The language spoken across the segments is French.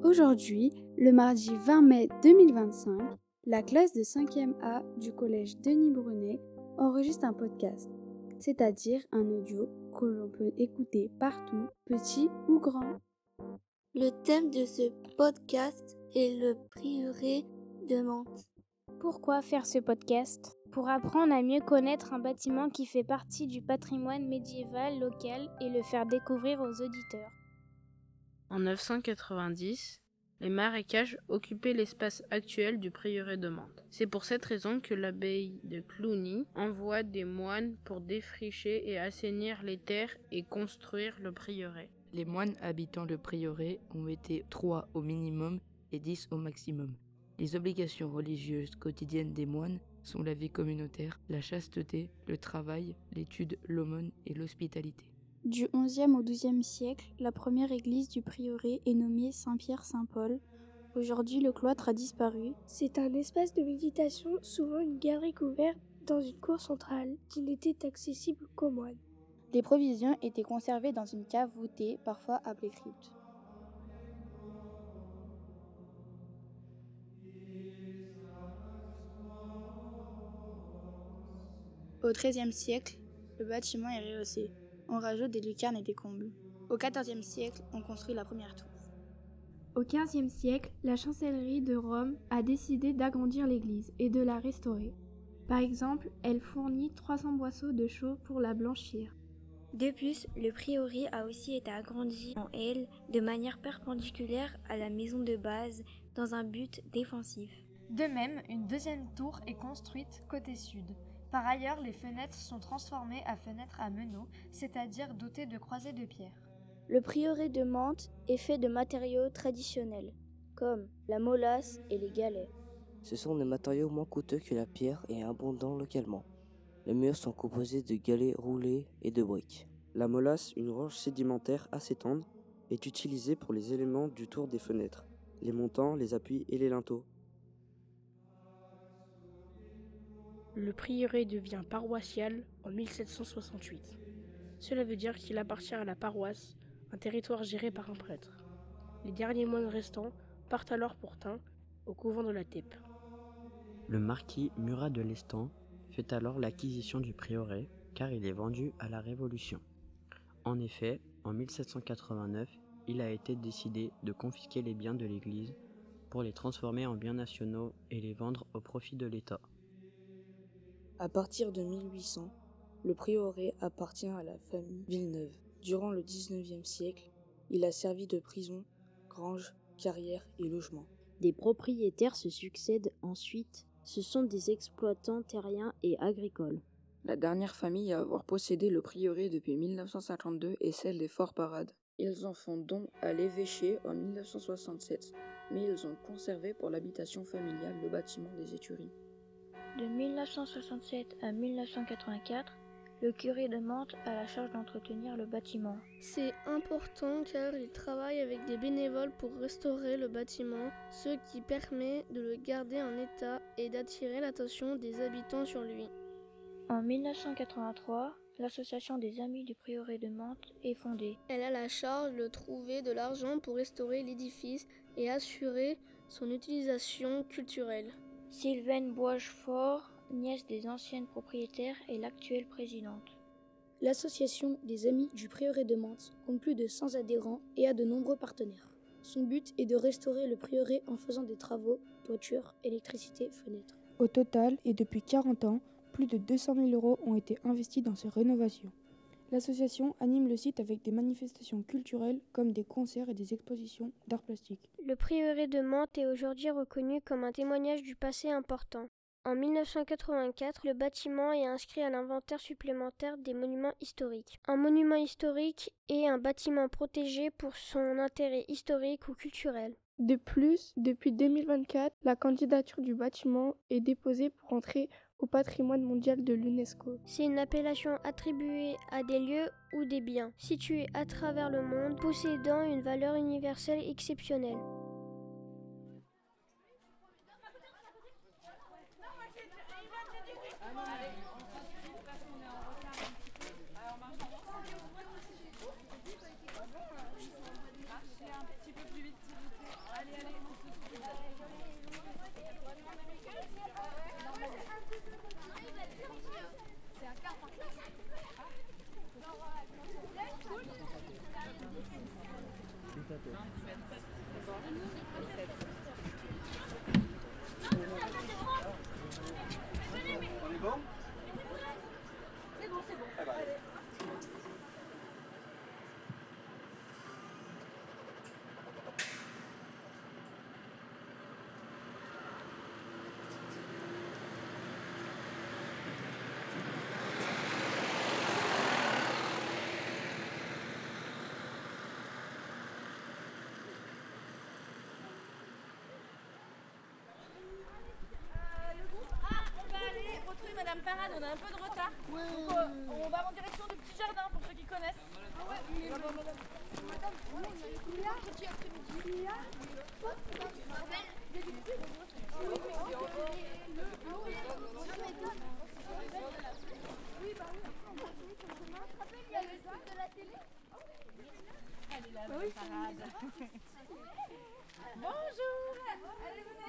Aujourd'hui, le mardi 20 mai 2025, la classe de 5e A du collège Denis Brunet enregistre un podcast, c'est-à-dire un audio que l'on peut écouter partout, petit ou grand. Le thème de ce podcast est le prieuré de Mantes. Pourquoi faire ce podcast ? Pour apprendre à mieux connaître un bâtiment qui fait partie du patrimoine médiéval local et le faire découvrir aux auditeurs. En 990, les marécages occupaient l'espace actuel du prieuré de Mantes. C'est pour cette raison que l'abbaye de Cluny envoie des moines pour défricher et assainir les terres et construire le prieuré. Les moines habitant le prieuré ont été 3 au minimum et 10 au maximum. Les obligations religieuses quotidiennes des moines sont la vie communautaire, la chasteté, le travail, l'étude, l'aumône et l'hospitalité. Du XIe au XIIe siècle, la première église du prieuré est nommée Saint-Pierre-Saint-Paul. Aujourd'hui, le cloître a disparu. C'est un espace de méditation, souvent une galerie couverte dans une cour centrale qui n'était accessible qu'aux moines. Les provisions étaient conservées dans une cave voûtée, parfois appelée crypte. Au XIIIe siècle, le bâtiment est rehaussé. On rajoute des lucarnes et des combles. Au XIVe siècle, on construit la première tour. Au XVe siècle, la chancellerie de Rome a décidé d'agrandir l'église et de la restaurer. Par exemple, elle fournit 300 boisseaux de chaux pour la blanchir. De plus, le prieuré a aussi été agrandi en aile de manière perpendiculaire à la maison de base dans un but défensif. De même, une deuxième tour est construite côté sud. Par ailleurs, les fenêtres sont transformées à fenêtres à meneaux, c'est-à-dire dotées de croisées de pierre. Le prieuré de Mantes est fait de matériaux traditionnels, comme la molasse et les galets. Ce sont des matériaux moins coûteux que la pierre et abondants localement. Les murs sont composés de galets roulés et de briques. La molasse, une roche sédimentaire assez tendre, est utilisée pour les éléments du tour des fenêtres, les montants, les appuis et les linteaux. Le prieuré devient paroissial en 1768. Cela veut dire qu'il appartient à la paroisse, un territoire géré par un prêtre. Les derniers moines restants partent alors pour Tain, au couvent de la Têpe. Le marquis Murat de Lestan fait alors l'acquisition du prieuré, car il est vendu à la Révolution. En effet, en 1789, il a été décidé de confisquer les biens de l'Église pour les transformer en biens nationaux et les vendre au profit de l'État. À partir de 1800, le prieuré appartient à la famille Villeneuve. Durant le XIXe siècle, il a servi de prison, grange, carrière et logement. Des propriétaires se succèdent ensuite. Ce sont des exploitants terriens et agricoles. La dernière famille à avoir possédé le prieuré depuis 1952 est celle des Fort-Parade. Ils en font don à l'évêché en 1967, mais ils ont conservé pour l'habitation familiale le bâtiment des écuries. De 1967 à 1984, le curé de Mantes a la charge d'entretenir le bâtiment. C'est important car il travaille avec des bénévoles pour restaurer le bâtiment, ce qui permet de le garder en état et d'attirer l'attention des habitants sur lui. En 1983, l'association des Amis du prieuré de Mantes est fondée. Elle a la charge de trouver de l'argent pour restaurer l'édifice et assurer son utilisation culturelle. Sylvaine Boisgefort, nièce des anciennes propriétaires, est l'actuelle présidente. L'association des Amis du prieuré de Mantes compte plus de 100 adhérents et a de nombreux partenaires. Son but est de restaurer le prieuré en faisant des travaux, toiture, électricité, fenêtres. Au total, et depuis 40 ans, plus de 200 000 € ont été investis dans ces rénovations. L'association anime le site avec des manifestations culturelles comme des concerts et des expositions d'art plastique. Le prieuré de Mantes est aujourd'hui reconnu comme un témoignage du passé important. En 1984, le bâtiment est inscrit à l'inventaire supplémentaire des monuments historiques. Un monument historique est un bâtiment protégé pour son intérêt historique ou culturel. De plus, depuis 2024, la candidature du bâtiment est déposée pour entrer au patrimoine mondial de l'UNESCO. C'est une appellation attribuée à des lieux ou des biens situés à travers le monde possédant une valeur universelle exceptionnelle. On est bon? C'est bon, c'est bon. Ah bah. Madame Parade, on a un peu de retard. Ouais. Donc, on va en direction du petit jardin pour ceux qui connaissent. Ah ouais, mais madame, il est là, petit après-midi. Il est là. Oui, bah oui, il y a le site de la télé. Elle est là, Madame Parade. Bonjour. Allez, venez.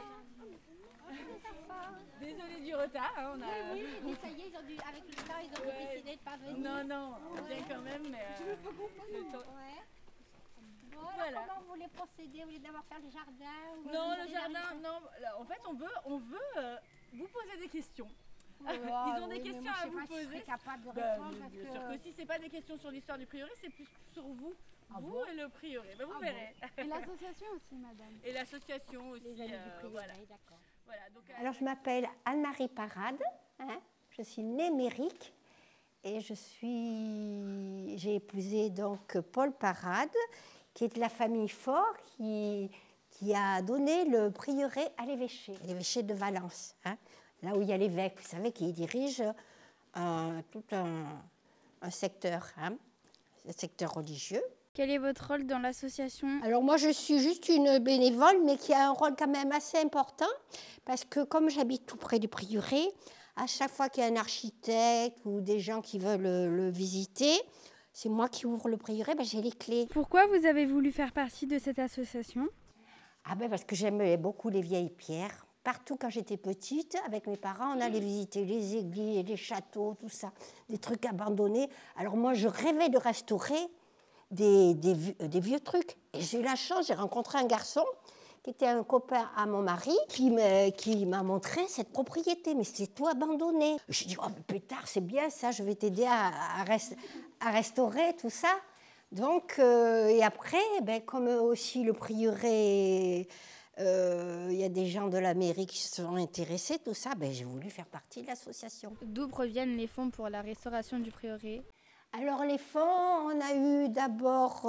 Désolée du retard, hein, on a... Oui, mais ça y est, avec le temps, ils ont décidé de ne pas venir. Non, on vient quand même, mais... Je veux pas comprendre. Ouais. Bon, voilà. Comment vous voulez procéder? Vous voulez d'abord faire le jardin ou non, le jardin, non. En fait, on veut vous poser des questions. Ils ont des questions à vous poser. Je serais capable de répondre parce bien sûr que si, c'est pas des questions sur l'histoire du prieuré, c'est plus sur vous. Vous et le prieuré, ben, vous verrez. Bon. Et l'association aussi, madame. Et l'association aussi. Les amis du prieuré, voilà. D'accord. Voilà, donc, alors, je m'appelle Anne-Marie Parade. Hein, je suis née Méric et j'ai épousé donc Paul Parade, qui est de la famille Faure, qui a donné le prieuré à l'évêché de Valence. Hein, là où il y a l'évêque, vous savez, qui dirige tout un secteur, hein, un secteur religieux. Quel est votre rôle dans l'association? Alors moi, je suis juste une bénévole, mais qui a un rôle quand même assez important, parce que comme j'habite tout près du prieuré, à chaque fois qu'il y a un architecte ou des gens qui veulent le visiter, c'est moi qui ouvre le prieuré, j'ai les clés. Pourquoi vous avez voulu faire partie de cette association? Ah parce que j'aimais beaucoup les vieilles pierres. Partout quand j'étais petite, avec mes parents, on allait visiter les églises, les châteaux, tout ça, des trucs abandonnés. Alors moi, je rêvais de restaurer des vieux trucs. Et j'ai eu la chance, j'ai rencontré un garçon qui était un copain à mon mari, qui m'a montré cette propriété. Mais c'est tout abandonné. Je dis, oh, plus tard, c'est bien ça, je vais t'aider à restaurer tout ça. Donc, et après, comme aussi le prieuré, il y a des gens de la mairie qui se sont intéressés, tout ça, j'ai voulu faire partie de l'association. D'où proviennent les fonds pour la restauration du prieuré? Alors les fonds, on a eu d'abord,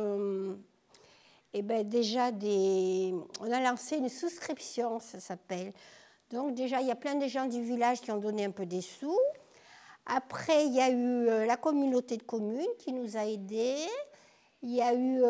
déjà on a lancé une souscription, ça s'appelle. Donc déjà, il y a plein de gens du village qui ont donné un peu des sous. Après, il y a eu la communauté de communes qui nous a aidés. Il y a eu,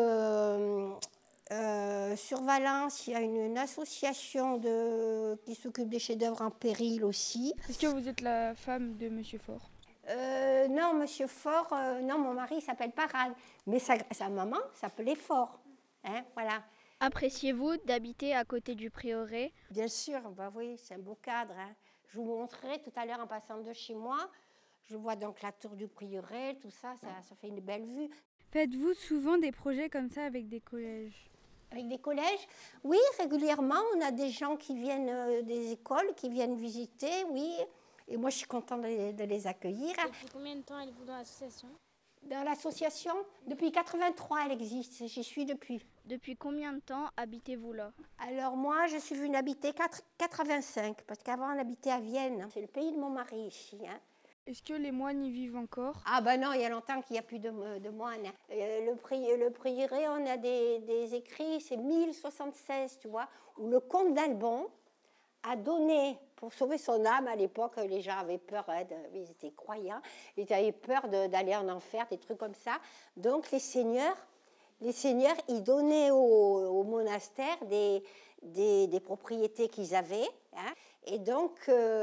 sur Valence, il y a une association qui s'occupe des chefs-d'œuvre en péril aussi. Est-ce que vous êtes la femme de Monsieur Faure? Non, Monsieur Faure, non, mon mari s'appelle Parade, mais sa maman s'appelait Faure. Hein, voilà. Appréciez-vous d'habiter à côté du prieuré? Bien sûr, oui, c'est un beau cadre. Hein. Je vous montrerai tout à l'heure en passant de chez moi. Je vois donc la tour du prieuré, tout ça, ça fait une belle vue. Faites-vous souvent des projets comme ça avec des collèges? Avec des collèges? Oui, régulièrement. On a des gens qui viennent des écoles, qui viennent visiter, oui. Et moi, je suis contente de les accueillir. Depuis combien de temps êtes-vous dans l'association? Dans l'association, depuis 83, elle existe. J'y suis depuis. Depuis combien de temps habitez-vous là? Alors moi, je suis venue habiter 85, parce qu'avant, on habitait à Vienne. C'est le pays de mon mari ici. Hein. Est-ce que les moines y vivent encore? Ah non, il y a longtemps qu'il n'y a plus de moines. Le prieuré, on a des écrits, c'est 1076, tu vois, où le comte d'Albon a donné, pour sauver son âme à l'époque, les gens avaient peur, ils étaient croyants, ils avaient peur d'aller en enfer, des trucs comme ça. Donc les seigneurs, ils donnaient au monastère des propriétés qu'ils avaient. Hein, et donc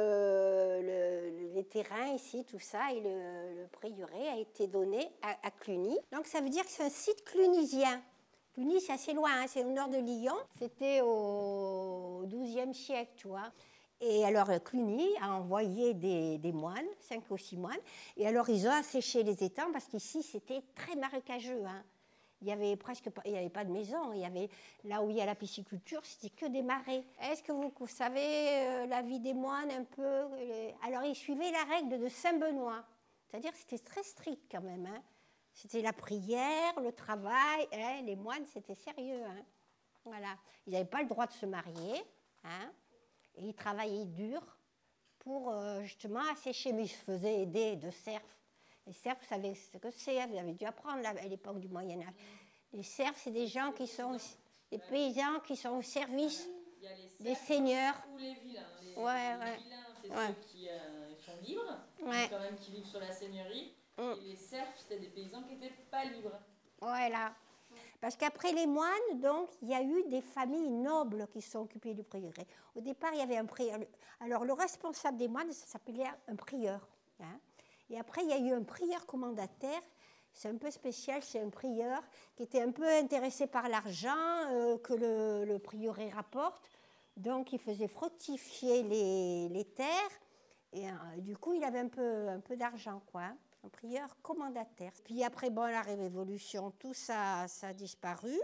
les terrains ici, tout ça, et le prieuré a été donné à Cluny. Donc ça veut dire que c'est un site clunisien. Cluny, c'est assez loin, hein, c'est au nord de Lyon. C'était au XIIe siècle, tu vois. Et alors, Cluny a envoyé des moines, 5 ou 6 moines. Et alors, ils ont asséché les étangs parce qu'ici, c'était très marécageux. Hein. Il y avait presque pas, il y avait pas de maison. Il y avait là où il y a la pisciculture, c'était que des marais. Est-ce que vous savez la vie des moines un peu? Alors ils suivaient la règle de Saint Benoît, c'est-à-dire que c'était très strict quand même. Hein. C'était la prière, le travail. Hein, les moines, c'était sérieux. Hein. Voilà. Ils n'avaient pas le droit de se marier. Hein, et ils travaillaient dur pour justement assécher, mais ils se faisaient aider de serfs. Les serfs, vous savez ce que c'est, vous avez dû apprendre à l'époque du Moyen-Âge. Les serfs, c'est des gens qui sont, des paysans qui sont au service des seigneurs. Ou les vilains. Les vilains, c'est ceux qui sont libres, mais quand même qui vivent sur la seigneurie. Et les serfs, c'était des paysans qui n'étaient pas libres. Voilà. Parce qu'après les moines, donc, il y a eu des familles nobles qui se sont occupées du prieuré. Au départ, il y avait un prieur. Alors, le responsable des moines, ça s'appelait un prieur. Hein. Et après, il y a eu un prieur commendataire. C'est un peu spécial, c'est un prieur qui était un peu intéressé par l'argent que le prieuré rapporte. Donc, il faisait fructifier les terres. Et du coup, il avait un peu d'argent, quoi. Hein. Un prieur commendataire. Puis après, bon, la Révolution, tout ça a disparu.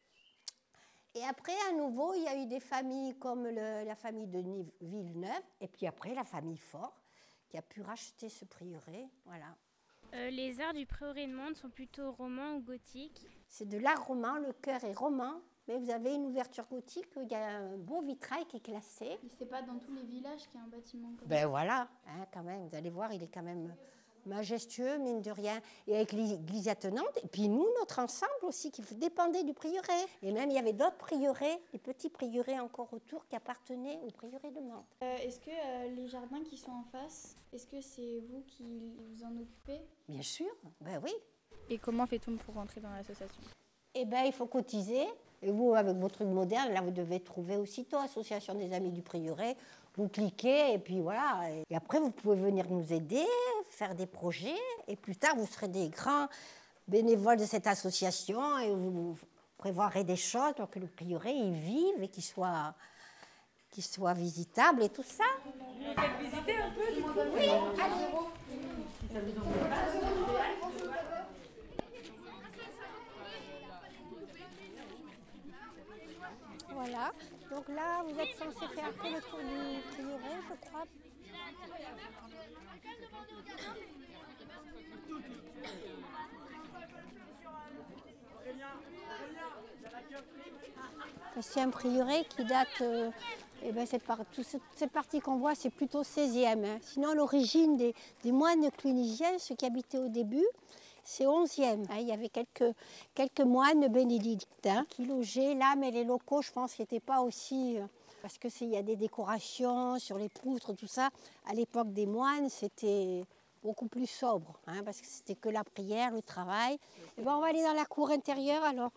Et après, à nouveau, il y a eu des familles comme la famille de Villeneuve, et puis après, la famille Faure, qui a pu racheter ce prieuré. Voilà. Les arts du prieuré de Mantes sont plutôt romans ou gothiques? C'est de l'art roman, le chœur est roman, mais vous avez une ouverture gothique où il y a un beau vitrail qui est classé. Et c'est pas dans tous les villages qu'il y a un bâtiment comme ça. Ben voilà, hein, quand même, vous allez voir, il est quand même majestueux, mine de rien, et avec l'église attenante. Et puis nous, notre ensemble aussi, qui dépendait du prieuré. Et même, il y avait d'autres prieurés, des petits prieurés encore autour, qui appartenaient au prieuré de Mantes. Est-ce que les jardins qui sont en face, est-ce que c'est vous qui vous en occupez? Bien sûr, ben oui. Et comment fait-on pour rentrer dans l'association? Eh bien, il faut cotiser. Et vous, avec votre truc moderne, là, vous devez trouver aussitôt Association des Amis du Prieuré. Vous cliquez et puis voilà. Et après, vous pouvez venir nous aider, faire des projets. Et plus tard, vous serez des grands bénévoles de cette association et vous prévoirez des choses pour que le prieuré y vive et qu'il soit visitable et tout ça. Vous faites visiter un peu du coup? Oui, allez. Voilà, donc là vous êtes censé faire après le tour du prieuré, je crois. C'est un prieuré qui date, cette partie qu'on voit, c'est plutôt 16e. Hein. Sinon, l'origine des moines clunisiens, ceux qui habitaient au début, c'est 11e. Hein. Il y avait quelques moines bénédictins qui logeaient là, mais les locaux, je pense, n'étaient pas aussi... parce qu'il y a des décorations sur les poutres, tout ça. À l'époque des moines, c'était beaucoup plus sobre, hein, parce que c'était que la prière, le travail. Et ben, on va aller dans la cour intérieure alors.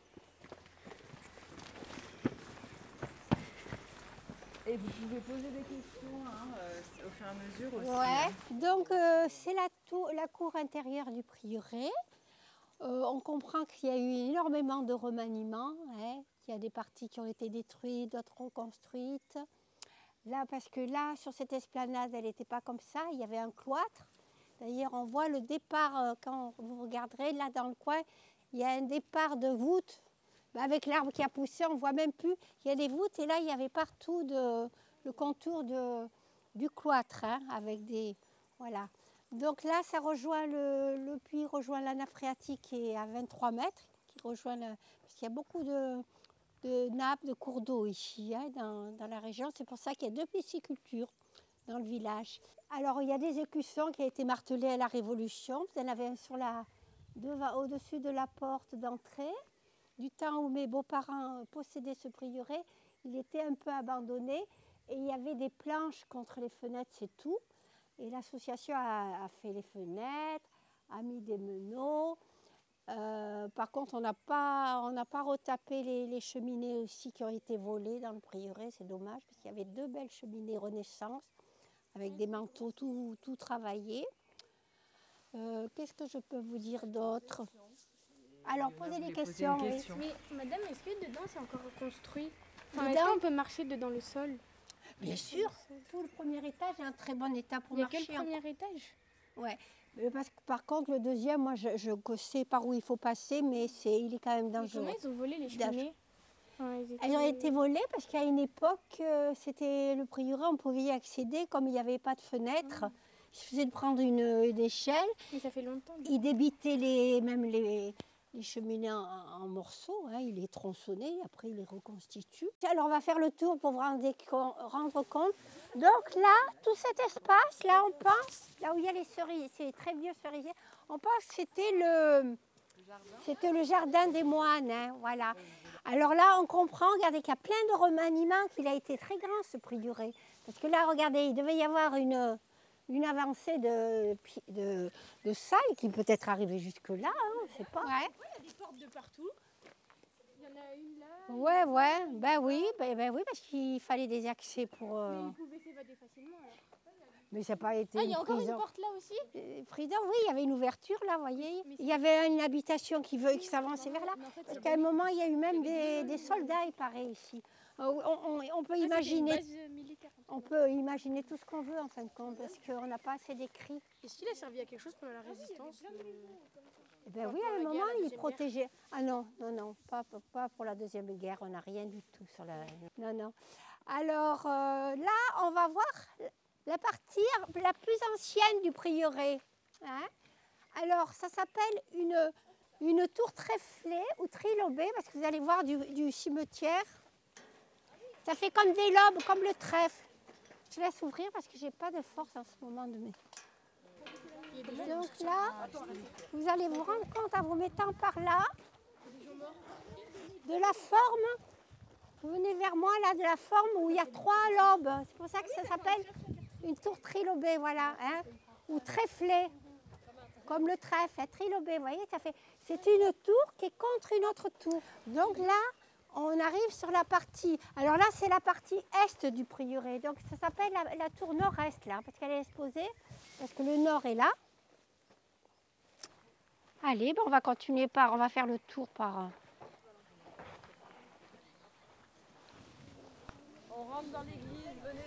Et vous pouvez poser des questions au fur et à mesure aussi. Ouais, donc c'est la cour intérieure du prieuré. On comprend qu'il y a eu énormément de remaniements, hein, qu'il y a des parties qui ont été détruites, d'autres reconstruites. Là, parce que là, sur cette esplanade, elle n'était pas comme ça, il y avait un cloître. D'ailleurs, on voit le départ, quand vous regarderez, là dans le coin, il y a un départ de voûte. Avec l'arbre qui a poussé, on ne voit même plus. Il y a des voûtes et là, il y avait partout le contour du cloître, hein, avec des... Voilà. Donc là, ça rejoint le puits rejoint la nappe phréatique qui est à 23 mètres, parce qu'il y a beaucoup de nappes, de cours d'eau ici, hein, dans la région. C'est pour ça qu'il y a 2 piscicultures dans le village. Alors, il y a des écussons qui ont été martelés à la Révolution. Vous en avez un au-dessus de la porte d'entrée. Du temps où mes beaux-parents possédaient ce prieuré, il était un peu abandonné et il y avait des planches contre les fenêtres, c'est tout. Et l'association a fait les fenêtres, a mis des meneaux. Par contre, on n'a pas retapé les cheminées aussi qui ont été volées dans le prieuré, c'est dommage, parce qu'il y avait 2 belles cheminées Renaissance avec des manteaux tout travaillés. Qu'est-ce que je peux vous dire d'autre ? Alors, posez des questions. Oui. Mais madame, est-ce que dedans c'est encore reconstruit? Dedans, est-ce qu'on peut marcher dedans le sol? Bien sûr. Tout le premier étage est en très bon état pour marcher. Il y a quel premier étage? Ouais. Parce que, par contre, le deuxième, moi, je sais par où il faut passer, mais il est quand même dangereux. Mais comment ils ont volé les cheminées? Elles ont été volées parce qu'à une époque, c'était le prieuré, on pouvait y accéder, comme il n'y avait pas de fenêtre. Il suffisait de prendre une échelle. Mais ça fait longtemps. Il débitait même les cheminées en morceaux, hein, il les tronçonnait, après il les reconstitue. Alors on va faire le tour pour vous rendre compte. Donc là, tout cet espace, là on pense, là où il y a les cerisiers, c'est les très vieux cerisiers, on pense que c'était le jardin des moines, hein, voilà. Alors là, on comprend, regardez qu'il y a plein de remaniements, qu'il a été très grand ce prieuré. Parce que là, regardez, il devait y avoir une avancée de salles qui peut-être arrivait jusque-là, hein, on ne sait pas. Ouais, il y a des portes de partout. Il y en a une là. Ouais, ben oui, parce qu'il fallait des accès pour... Mais ils pouvaient s'évader facilement alors. Mais ça n'a pas été il y a encore une porte là aussi prison, oui, il y avait une ouverture là, vous voyez. Il y avait une habitation qui s'avançait vers là. Parce qu'à un moment, il y a eu même des soldats, il paraît, ici. On peut imaginer... On peut imaginer tout ce qu'on veut en fin de compte, parce qu'on n'a pas assez d'écrits. Est-ce qu'il a servi à quelque chose pendant la résistance Eh bien oui, à un moment, il protégeait. Ah non, pas pour la Deuxième Guerre, on n'a rien du tout sur la... Non. Alors là, on va voir la partie la plus ancienne du prieuré. Hein? Alors, ça s'appelle une tour tréflée ou trilobée, parce que vous allez voir du cimetière. Ça fait comme des lobes, comme le trèfle. Je laisse ouvrir parce que je n'ai pas de force en ce moment de mettre. Donc là, vous allez vous rendre compte en vous mettant par là de la forme. Vous venez vers moi là, de la forme où il y a 3 lobes. C'est pour ça que ça s'appelle une tour trilobée, voilà, hein, ou tréflée, comme le trèfle, hein, trilobée. Vous voyez, c'est une tour qui est contre une autre tour. Donc là, on arrive sur la partie, alors là c'est la partie est du prieuré, donc ça s'appelle la tour nord-est là, parce qu'elle est exposée, parce que le nord est là. Allez, on va continuer on va faire le tour par... On rentre dans l'église, venez.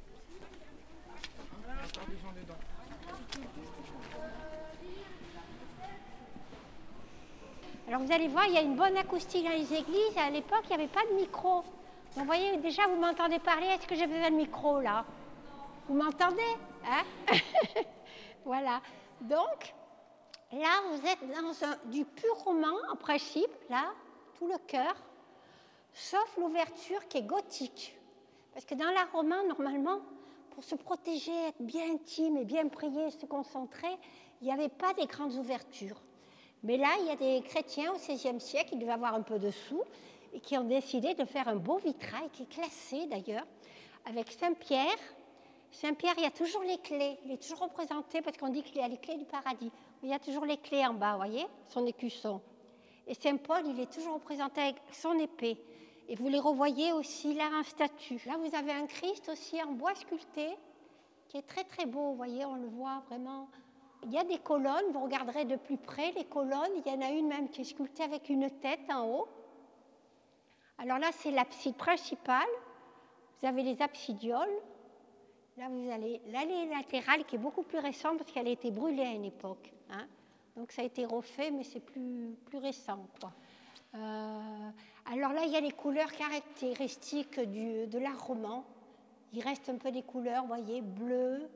Alors vous allez voir, il y a une bonne acoustique dans les églises. À l'époque, il n'y avait pas de micro. Donc vous voyez, déjà, vous m'entendez parler. Est-ce que j'ai besoin de micro, là? Vous m'entendez, hein? Voilà. Donc, là, vous êtes dans du pur roman, en principe, là, tout le chœur, sauf l'ouverture qui est gothique. Parce que dans l'art roman, normalement, pour se protéger, être bien intime et bien prier, se concentrer, il n'y avait pas des grandes ouvertures. Mais là, il y a des chrétiens au XVIe siècle qui devaient avoir un peu de sous et qui ont décidé de faire un beau vitrail, qui est classé d'ailleurs, avec Saint-Pierre. Saint-Pierre, il y a toujours les clés. Il est toujours représenté parce qu'on dit qu'il a les clés du paradis. Il y a toujours les clés en bas, vous voyez, son écusson. Et Saint-Paul, il est toujours représenté avec son épée. Et vous les revoyez aussi là en statue. Là, vous avez un Christ aussi en bois sculpté, qui est très très beau, vous voyez, on le voit vraiment. Il y a des colonnes, vous regarderez de plus près les colonnes. Il y en a une même qui est sculptée avec une tête en haut. Alors là, c'est l'abside principale. Vous avez les absidioles. Là, vous avez l'allée latérale qui est beaucoup plus récente parce qu'elle a été brûlée à une époque. Hein. Donc ça a été refait, mais c'est plus récent, quoi. Alors là, il y a les couleurs caractéristiques de l'art roman. Il reste un peu des couleurs, vous voyez, bleu,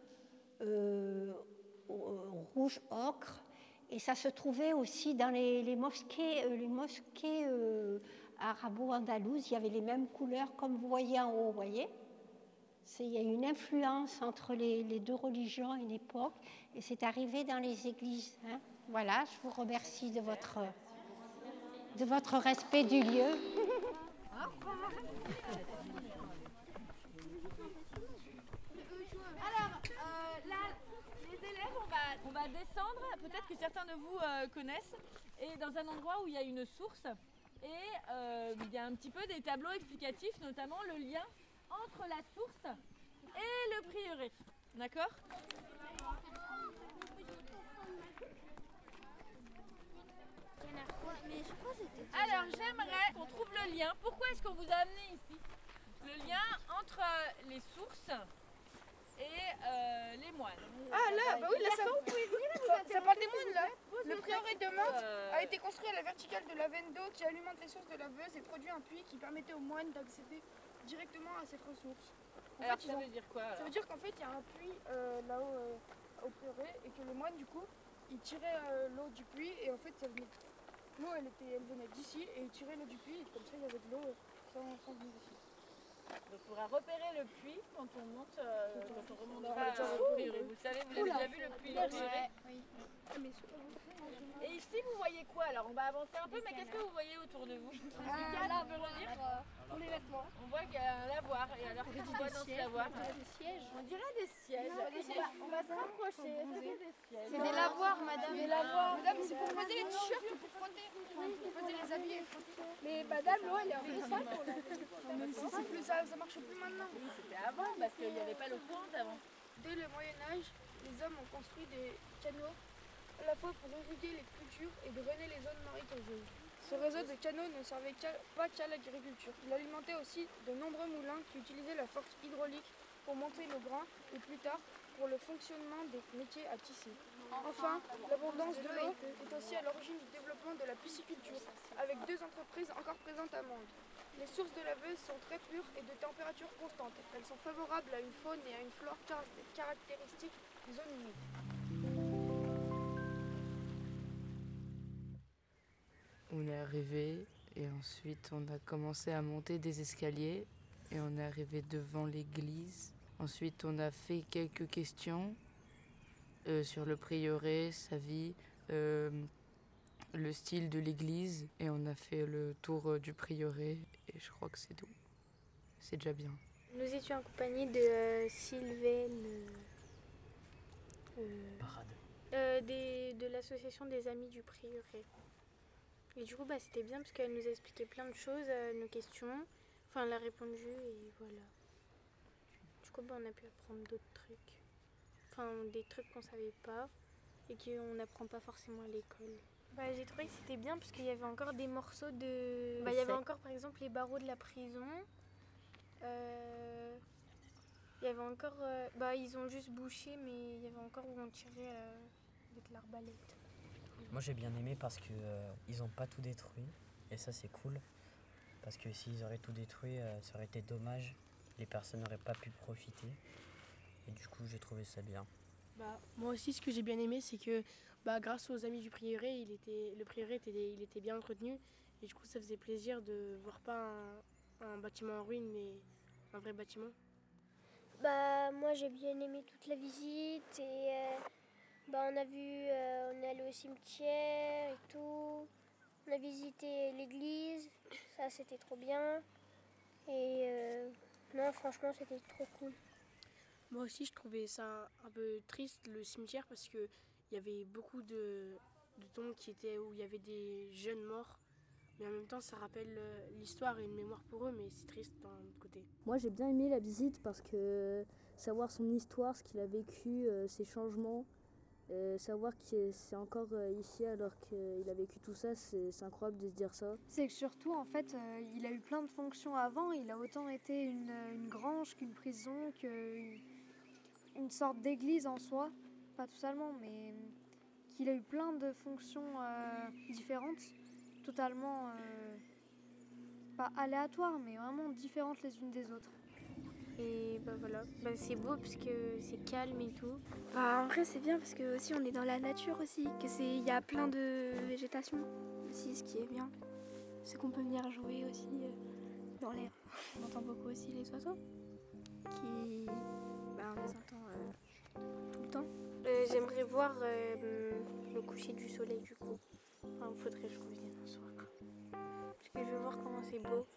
rouge ocre, et ça se trouvait aussi dans les mosquées arabo-andalouses. Il y avait les mêmes couleurs comme vous voyez en haut, vous voyez. Il y a une influence entre les deux religions à une époque, et c'est arrivé dans les églises. Hein. Voilà, je vous remercie de votre respect du lieu. Alors, là, les élèves, on va descendre, peut-être que certains de vous connaissent, et dans un endroit où il y a une source, et il y a un petit peu des tableaux explicatifs, notamment le lien entre la source et le prieuré. D'accord ? Alors, j'aimerais qu'on trouve le lien. Pourquoi est-ce qu'on vous a amené ici ? Le lien entre les sources et les moines. Ah là, bah oui, là ça parle des moines là. Le prieuré de Mantes a été construit à la verticale de la veine d'eau qui alimente les sources de la Veuse et produit un puits qui permettait aux moines d'accéder directement à cette ressource. Alors ça veut dire quoi alors ? Ça veut dire qu'en fait il y a un puits là-haut au prieuré et que les moines du coup ils tiraient l'eau du puits et en fait l'eau elle venait d'ici et ils tiraient l'eau du puits et comme ça il y avait de l'eau sans venir d'ici. Donc on pourra repérer le puits quand on monte, quand on remontera au prieuré. Vous savez, vous avez déjà vu le puits du prieuré ? Oui. Et ici vous voyez quoi alors ? On va avancer un peu, mais qu'est-ce que vous voyez autour de vous ? Là, on peut redire pour les vêtements. On voit qu'il y a un lavoir. Et alors qu'est-ce qu'on voit dans ce lavoir ? Des sièges. On dirait des sièges. On va se rapprocher. C'est des lavoirs, madame. Des lavoirs. Madame, c'est pour poser les t-shirts ou pour frotter. Pour poser les habits. Mais madame, l'eau, elle est un peu sale. Ça marche plus maintenant. Oui, c'était avant parce qu'il n'y avait pas l'eau courante avant. Dès le Moyen-Âge, les hommes ont construit des canaux à la fois pour irriguer les cultures et drainer les zones marécageuses. Ce réseau de canaux ne servait pas qu'à l'agriculture. Il alimentait aussi de nombreux moulins qui utilisaient la force hydraulique pour monter le grain et plus tard pour le fonctionnement des métiers à tisser. Enfin, l'abondance de l'eau est aussi à l'origine du développement de la pisciculture, avec 2 entreprises encore présentes à Mende. Les sources de la Veuse sont très pures et de température constante. Elles sont favorables à une faune et à une flore caractéristiques des zones humides. On est arrivé et ensuite on a commencé à monter des escaliers et on est arrivé devant l'église. Ensuite on a fait quelques questions sur le prieuré, sa vie, le style de l'église et on a fait le tour du prieuré et je crois que c'est tout. C'est déjà bien. Nous étions en compagnie de Sylvaine de l'association des Amis du Prieuré. Et du coup, c'était bien parce qu'elle nous a expliqué plein de choses, nos questions. Enfin, elle a répondu et voilà. Du coup, on a pu apprendre d'autres trucs. Enfin, des trucs qu'on savait pas et qu'on n'apprend pas forcément à l'école. J'ai trouvé que c'était bien parce qu'il y avait encore des morceaux de... il y avait encore, par exemple, les barreaux de la prison. Il y avait encore... ils ont juste bouché, mais il y avait encore où on tirait avec l'arbalète. Moi j'ai bien aimé parce que ils ont pas tout détruit et ça c'est cool parce que s'ils auraient tout détruit ça aurait été dommage, les personnes n'auraient pas pu profiter et du coup j'ai trouvé ça bien. Moi aussi ce que j'ai bien aimé c'est que grâce aux Amis du Prieuré le prieuré était bien entretenu et du coup ça faisait plaisir de voir pas un bâtiment en ruine mais un vrai bâtiment. Moi j'ai bien aimé toute la visite et on est allé au cimetière et tout. On a visité l'église, ça c'était trop bien. Et non, franchement c'était trop cool. Moi aussi je trouvais ça un peu triste le cimetière parce que il y avait beaucoup de tombes où il y avait des jeunes morts. Mais en même temps ça rappelle l'histoire et une mémoire pour eux, mais c'est triste d'un autre côté. Moi j'ai bien aimé la visite parce que savoir son histoire, ce qu'il a vécu, ses changements. Savoir que c'est encore ici alors qu'il a vécu tout ça, c'est incroyable de se dire ça. C'est que surtout en fait il a eu plein de fonctions avant, il a autant été une grange qu'une prison, qu'une sorte d'église en soi, pas totalement mais qu'il a eu plein de fonctions différentes, totalement pas aléatoires mais vraiment différentes les unes des autres. Et voilà, c'est beau parce que c'est calme et tout. En vrai c'est bien parce que aussi on est dans la nature aussi, il y a plein de végétation aussi, ce qui est bien. C'est qu'on peut venir jouer aussi dans l'air. On entend beaucoup aussi les oiseaux qui, on les entend tout le temps. J'aimerais voir le coucher du soleil du coup. Faudrait que je revienne un soir. Parce que je veux voir comment c'est beau.